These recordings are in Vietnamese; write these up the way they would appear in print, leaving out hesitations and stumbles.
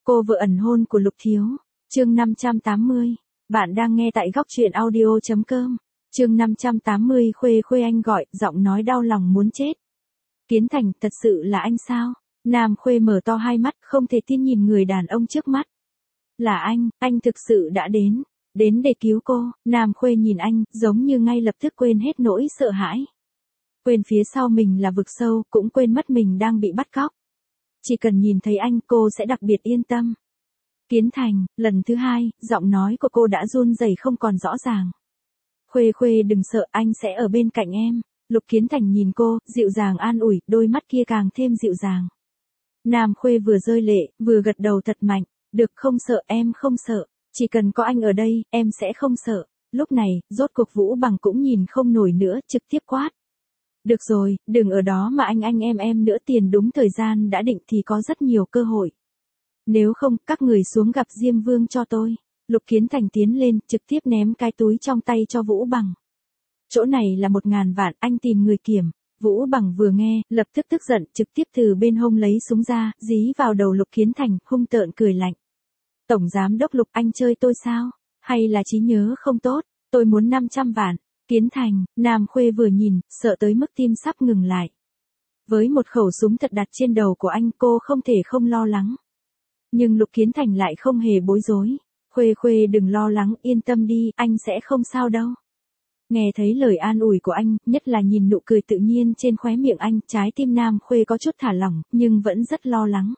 Cô vợ ẩn hôn của Lục Thiếu. Chương 580. Bạn đang nghe tại góc truyện audio.com. Chương 580 Khuê Khuê anh gọi, giọng nói đau lòng muốn chết. Kiến Thành, thật sự là anh sao? Nam Khuê mở to hai mắt, không thể tin nhìn người đàn ông trước mắt. Là anh thực sự đã đến để cứu cô. Nam Khuê nhìn anh, giống như ngay lập tức quên hết nỗi sợ hãi. Quên phía sau mình là vực sâu, cũng quên mất mình đang bị bắt cóc. Chỉ cần nhìn thấy anh, cô sẽ đặc biệt yên tâm. Kiến Thành, lần thứ hai, giọng nói của cô đã run rẩy không còn rõ ràng. Khuê Khuê đừng sợ, anh sẽ ở bên cạnh em. Lục Kiến Thành nhìn cô, dịu dàng an ủi, đôi mắt kia càng thêm dịu dàng. Nam Khuê vừa rơi lệ, vừa gật đầu thật mạnh. Được, không sợ, em không sợ. Chỉ cần có anh ở đây, em sẽ không sợ. Lúc này, rốt cuộc Vũ Bằng cũng nhìn không nổi nữa, trực tiếp quát. Được rồi, đừng ở đó mà anh em nữa, tiền đúng thời gian đã định thì có rất nhiều cơ hội. Nếu không, các người xuống gặp Diêm Vương cho tôi. Lục Kiến Thành tiến lên, trực tiếp ném cái túi trong tay cho Vũ Bằng. Chỗ này là 1.000 vạn, anh tìm người kiểm. Vũ Bằng vừa nghe, lập tức tức giận, trực tiếp từ bên hông lấy súng ra, dí vào đầu Lục Kiến Thành, hung tợn cười lạnh. Tổng giám đốc Lục, anh chơi tôi sao? Hay là trí nhớ không tốt? Tôi muốn 500 vạn. Kiến Thành, Nam Khuê vừa nhìn, sợ tới mức tim sắp ngừng lại. Với một khẩu súng thật đặt trên đầu của anh, cô không thể không lo lắng. Nhưng Lục Kiến Thành lại không hề bối rối. Khuê Khuê đừng lo lắng, yên tâm đi, anh sẽ không sao đâu. Nghe thấy lời an ủi của anh, nhất là nhìn nụ cười tự nhiên trên khóe miệng anh, trái tim Nam Khuê có chút thả lỏng, nhưng vẫn rất lo lắng.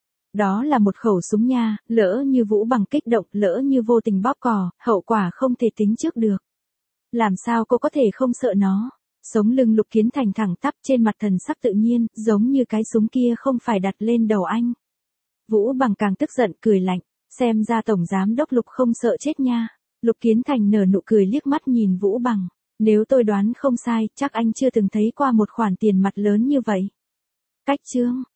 Đó là một khẩu súng nha, lỡ như Vũ Bằng kích động, lỡ như vô tình bóp cò, hậu quả không thể tính trước được. Làm sao cô có thể không sợ nó? Sống lưng Lục Kiến Thành thẳng tắp, trên mặt thần sắc tự nhiên, giống như cái súng kia không phải đặt lên đầu anh. Vũ Bằng càng tức giận, cười lạnh, xem ra tổng giám đốc Lục không sợ chết nha. Lục Kiến Thành nở nụ cười liếc mắt nhìn Vũ Bằng. Nếu tôi đoán không sai, chắc anh chưa từng thấy qua một khoản tiền mặt lớn như vậy. Cách chương.